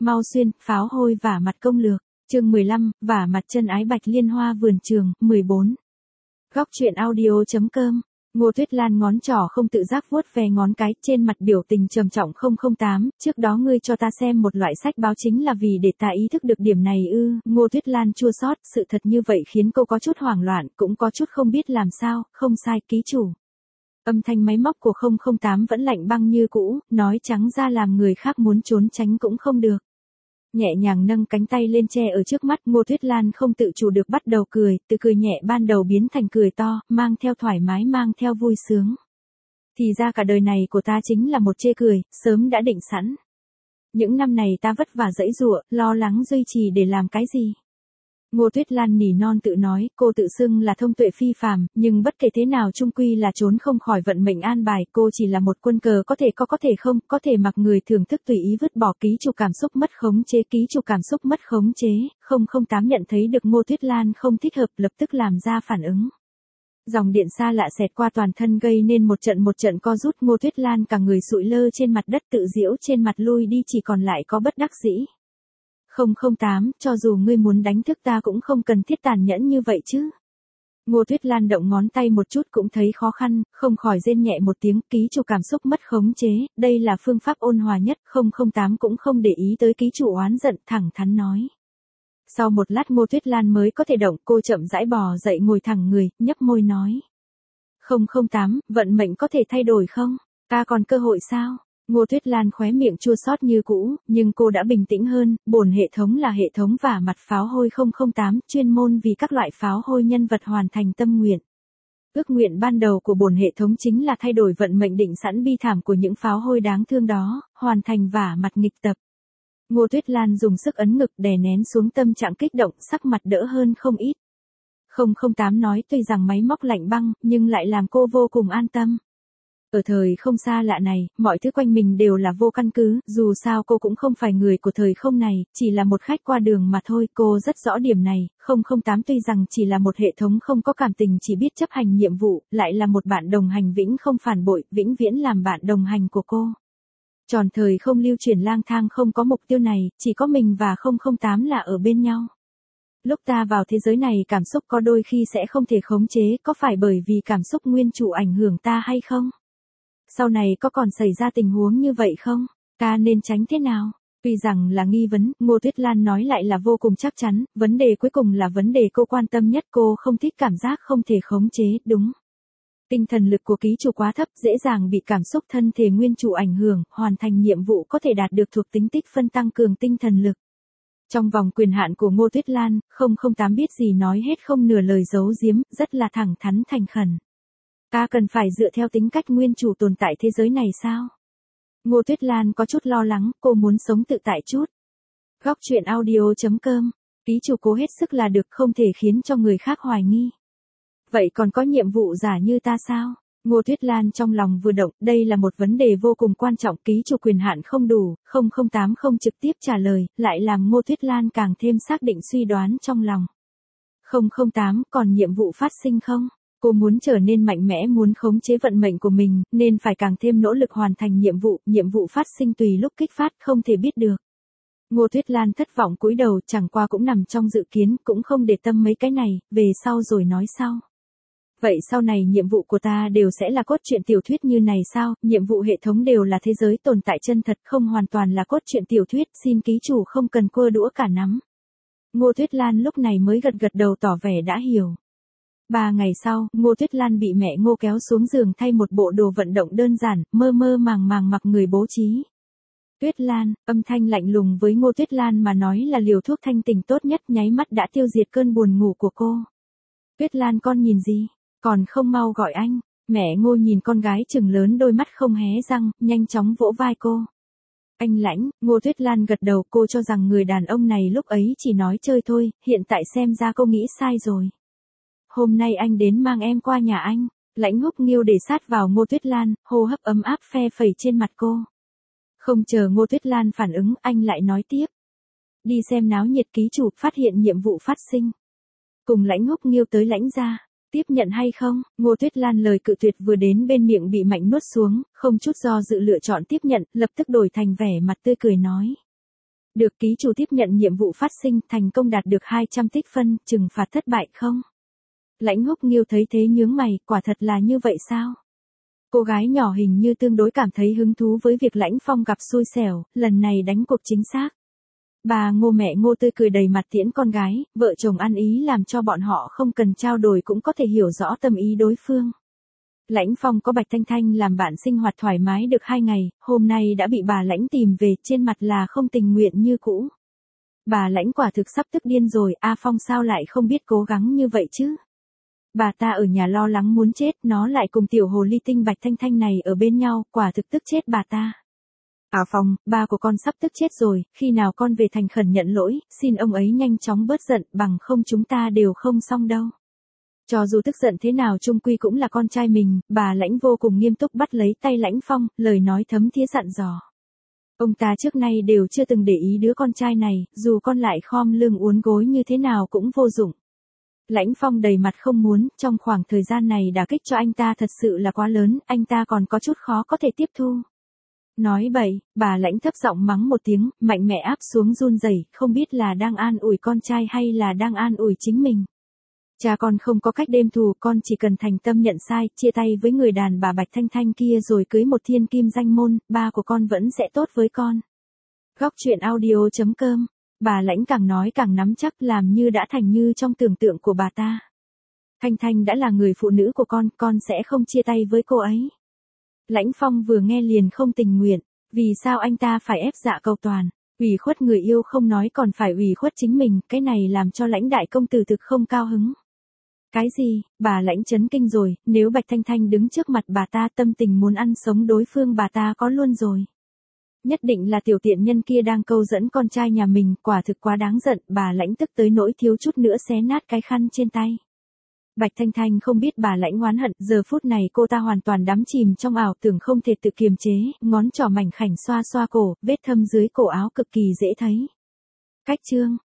Mau xuyên, pháo hôi vả mặt công lược. Chương 15, vả mặt chân ái Bạch Liên Hoa vườn trường, 14. Góc truyện audio.com. Ngô Tuyết Lan ngón trỏ không tự giác vuốt ve ngón cái, trên mặt biểu tình trầm trọng. 008, trước đó ngươi cho ta xem một loại sách báo chính là vì để ta ý thức được điểm này ư? Ngô Tuyết Lan chua xót, sự thật như vậy khiến cô có chút hoảng loạn, cũng có chút không biết làm sao. Không sai, ký chủ. Âm thanh máy móc của 008 vẫn lạnh băng như cũ, nói trắng ra làm người khác muốn trốn tránh cũng không được. Nhẹ nhàng nâng cánh tay lên che ở trước mắt, Ngô Tuyết Lan không tự chủ được bắt đầu cười, từ cười nhẹ ban đầu biến thành cười to, mang theo thoải mái, mang theo vui sướng. Thì ra cả đời này của ta chính là một chê cười, sớm đã định sẵn. Những năm này ta vất vả dẫy dụa, lo lắng duy trì để làm cái gì? Ngô Tuyết Lan nỉ non tự nói, cô tự xưng là thông tuệ phi phàm, nhưng bất kể thế nào chung quy là trốn không khỏi vận mệnh an bài, cô chỉ là một quân cờ có thể có thể không, có thể mặc người thưởng thức tùy ý vứt bỏ. Ký chủ cảm xúc mất khống chế, ký chủ cảm xúc mất khống chế. 008 nhận thấy được Ngô Tuyết Lan không thích hợp, lập tức làm ra phản ứng. Dòng điện xa lạ xẹt qua toàn thân gây nên một trận co rút. Ngô Tuyết Lan cả người sụi lơ trên mặt đất, tự giễu trên mặt lui đi, chỉ còn lại có bất đắc dĩ. 008, cho dù ngươi muốn đánh thức ta cũng không cần thiết tàn nhẫn như vậy chứ. Ngô Tuyết Lan động ngón tay một chút cũng thấy khó khăn, không khỏi rên nhẹ một tiếng. Ký chủ cảm xúc mất khống chế, đây là phương pháp ôn hòa nhất. 008 cũng không để ý tới ký chủ oán giận, thẳng thắn nói. Sau một lát Ngô Tuyết Lan mới có thể động, cô chậm rãi bò dậy ngồi thẳng người, nhấp môi nói. 008, vận mệnh có thể thay đổi không? Ta còn cơ hội sao? Ngô Tuyết Lan khóe miệng chua xót như cũ, nhưng cô đã bình tĩnh hơn. Bổn hệ thống là hệ thống vả mặt pháo hôi 008, chuyên môn vì các loại pháo hôi nhân vật hoàn thành tâm nguyện. Ước nguyện ban đầu của bổn hệ thống chính là thay đổi vận mệnh định sẵn bi thảm của những pháo hôi đáng thương đó, hoàn thành vả mặt nghịch tập. Ngô Tuyết Lan dùng sức ấn ngực đè nén xuống tâm trạng kích động, sắc mặt đỡ hơn không ít. 008 nói, tuy rằng máy móc lạnh băng, nhưng lại làm cô vô cùng an tâm. Ở thời không xa lạ này, mọi thứ quanh mình đều là vô căn cứ, dù sao cô cũng không phải người của thời không này, chỉ là một khách qua đường mà thôi, cô rất rõ điểm này. 008 tuy rằng chỉ là một hệ thống không có cảm tình, chỉ biết chấp hành nhiệm vụ, lại là một bạn đồng hành vĩnh không phản bội, vĩnh viễn làm bạn đồng hành của cô. Tròn thời không lưu chuyển lang thang không có mục tiêu này, chỉ có mình và 008 là ở bên nhau. Lúc ta vào thế giới này cảm xúc có đôi khi sẽ không thể khống chế, có phải bởi vì cảm xúc nguyên chủ ảnh hưởng ta hay không? Sau này có còn xảy ra tình huống như vậy không? Ta nên tránh thế nào? Tuy rằng là nghi vấn, Ngô Tuyết Lan nói lại là vô cùng chắc chắn, vấn đề cuối cùng là vấn đề cô quan tâm nhất. Cô không thích cảm giác không thể khống chế, đúng. Tinh thần lực của ký chủ quá thấp, dễ dàng bị cảm xúc thân thể nguyên chủ ảnh hưởng, hoàn thành nhiệm vụ có thể đạt được thuộc tính tích phân tăng cường tinh thần lực. Trong vòng quyền hạn của Ngô Tuyết Lan, 008 biết gì nói hết, không nửa lời giấu giếm, rất là thẳng thắn thành khẩn. Ta cần phải dựa theo tính cách nguyên chủ tồn tại thế giới này sao? Ngô Tuyết Lan có chút lo lắng, cô muốn sống tự tại chút. Góc truyện audio.com. Ký chủ cố hết sức là được, không thể khiến cho người khác hoài nghi. Vậy còn có nhiệm vụ giả như ta sao? Ngô Tuyết Lan trong lòng vừa động, đây là một vấn đề vô cùng quan trọng, ký chủ quyền hạn không đủ. 008 không trực tiếp trả lời, lại làm Ngô Tuyết Lan càng thêm xác định suy đoán trong lòng. 008, còn nhiệm vụ phát sinh không? Cô muốn trở nên mạnh mẽ, muốn khống chế vận mệnh của mình, nên phải càng thêm nỗ lực hoàn thành nhiệm vụ phát sinh tùy lúc kích phát, không thể biết được. Ngô Tuyết Lan thất vọng cúi đầu, chẳng qua cũng nằm trong dự kiến, cũng không để tâm mấy cái này, về sau rồi nói sau. Vậy sau này nhiệm vụ của ta đều sẽ là cốt truyện tiểu thuyết như này sao? Nhiệm vụ hệ thống đều là thế giới tồn tại chân thật, không hoàn toàn là cốt truyện tiểu thuyết, xin ký chủ không cần cua đũa cả nắm. Ngô Tuyết Lan lúc này mới gật đầu tỏ vẻ đã hiểu. 3 ngày sau, Ngô Tuyết Lan bị mẹ Ngô kéo xuống giường thay một bộ đồ vận động đơn giản, mơ màng mặc người bố trí. Tuyết Lan, âm thanh lạnh lùng với Ngô Tuyết Lan mà nói là liều thuốc thanh tình tốt nhất, nháy mắt đã tiêu diệt cơn buồn ngủ của cô. Tuyết Lan, con nhìn gì? Còn không mau gọi anh. Mẹ Ngô nhìn con gái trừng lớn đôi mắt không hé răng, nhanh chóng vỗ vai cô. Anh Lãnh. Ngô Tuyết Lan gật đầu, cô cho rằng người đàn ông này lúc ấy chỉ nói chơi thôi, hiện tại xem ra cô nghĩ sai rồi. Hôm nay anh đến mang em qua nhà anh. Lãnh Húc Nghiêu để sát vào Ngô Tuyết Lan, hô hấp ấm áp phe phẩy trên mặt cô. Không chờ Ngô Tuyết Lan phản ứng, anh lại nói tiếp. Đi xem náo nhiệt, ký chủ, phát hiện nhiệm vụ phát sinh. Cùng Lãnh Húc Nghiêu tới Lãnh gia. Tiếp nhận hay không? Ngô Tuyết Lan lời cự tuyệt vừa đến bên miệng bị mạnh nuốt xuống, không chút do dự lựa chọn tiếp nhận, lập tức đổi thành vẻ mặt tươi cười nói. Được, ký chủ tiếp nhận nhiệm vụ phát sinh, thành công đạt được 200 tích phân, trừng phạt thất bại không? Lãnh Húc Nghiêu thấy thế nhướng mày, quả thật là như vậy sao? Cô gái nhỏ hình như tương đối cảm thấy hứng thú với việc Lãnh Phong gặp xui xẻo, lần này đánh cuộc chính xác. Bà Ngô mẹ Ngô tươi cười đầy mặt tiễn con gái, vợ chồng ăn ý làm cho bọn họ không cần trao đổi cũng có thể hiểu rõ tâm ý đối phương. Lãnh Phong có Bạch Thanh Thanh làm bạn sinh hoạt thoải mái được 2 ngày, hôm nay đã bị bà Lãnh tìm về, trên mặt là không tình nguyện như cũ. Bà Lãnh quả thực sắp tức điên rồi, A Phong sao lại không biết cố gắng như vậy chứ? Bà ta ở nhà lo lắng muốn chết, nó lại cùng tiểu hồ ly tinh Bạch Thanh Thanh này ở bên nhau, quả thực tức chết bà ta. A Phong, ba của con sắp tức chết rồi, khi nào con về thành khẩn nhận lỗi, xin ông ấy nhanh chóng bớt giận, bằng không chúng ta đều không xong đâu. Cho dù tức giận thế nào chung quy cũng là con trai mình, bà Lãnh vô cùng nghiêm túc bắt lấy tay Lãnh Phong, lời nói thấm thía dặn dò. Ông ta trước nay đều chưa từng để ý đứa con trai này, dù con lại khom lưng uốn gối như thế nào cũng vô dụng. Lãnh Phong đầy mặt không muốn, trong khoảng thời gian này đả kích cho anh ta thật sự là quá lớn, anh ta còn có chút khó có thể tiếp thu. Nói bậy, bà Lãnh thấp giọng mắng một tiếng, mạnh mẽ áp xuống run rẩy, không biết là đang an ủi con trai hay là đang an ủi chính mình. Cha con không có cách đêm thù, con chỉ cần thành tâm nhận sai, chia tay với người đàn bà Bạch Thanh Thanh kia rồi cưới một thiên kim danh môn, ba của con vẫn sẽ tốt với con. Góc truyện audio.com. Bà Lãnh càng nói càng nắm chắc, làm như đã thành như trong tưởng tượng của bà ta. Thanh Thanh đã là người phụ nữ của con sẽ không chia tay với cô ấy. Lãnh Phong vừa nghe liền không tình nguyện, vì sao anh ta phải ép dạ cầu toàn, ủy khuất người yêu không nói còn phải ủy khuất chính mình, cái này làm cho Lãnh đại công tử thực không cao hứng. Cái gì, bà Lãnh chấn kinh rồi, nếu Bạch Thanh Thanh đứng trước mặt bà ta tâm tình muốn ăn sống đối phương bà ta có luôn rồi. Nhất định là tiểu tiện nhân kia đang câu dẫn con trai nhà mình, quả thực quá đáng giận, bà Lãnh tức tới nỗi thiếu chút nữa xé nát cái khăn trên tay. Bạch Thanh Thanh không biết bà Lãnh oán hận, giờ phút này cô ta hoàn toàn đắm chìm trong ảo tưởng không thể tự kiềm chế, ngón trỏ mảnh khảnh xoa xoa cổ, vết thâm dưới cổ áo cực kỳ dễ thấy. Cách chương